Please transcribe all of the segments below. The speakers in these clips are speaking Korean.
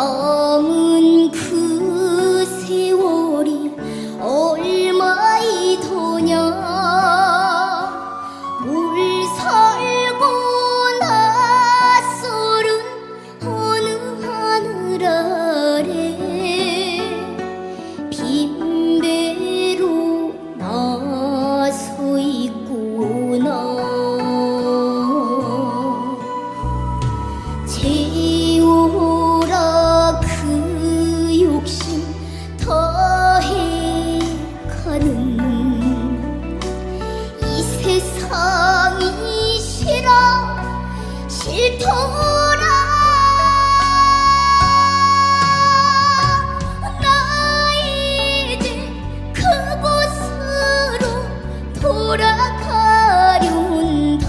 남은 그 세월이 얼마이더냐. 물살고 낯설은 어느 하늘 아래 빈배로 나서 있구나. 채워라 그 욕심 더해가는 이 세상이 싫더라. 나 이제 그곳으로 돌아가련다.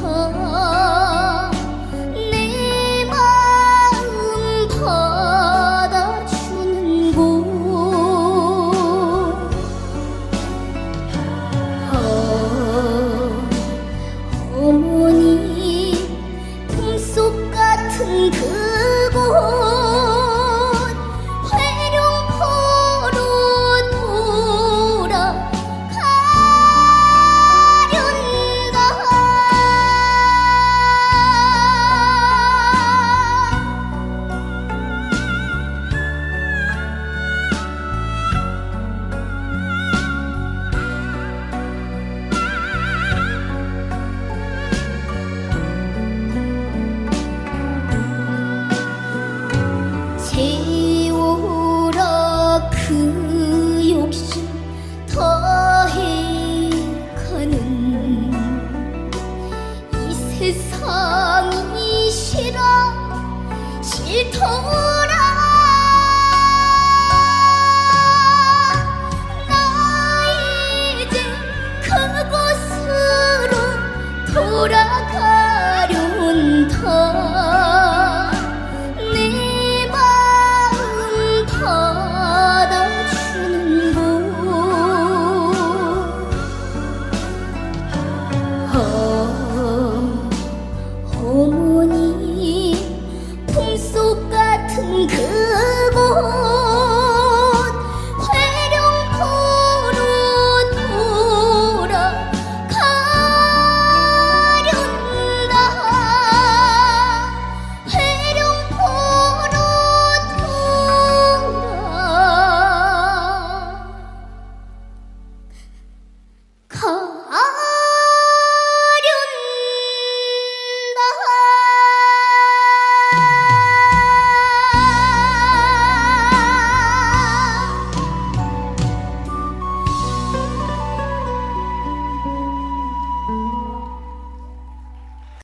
내 마음 받아주는 곳. 어머니 꿈속 같은 그곳 회룡포로 돌아가련다. 채워라 그 욕심 더해가는 이 세상이 싫더라.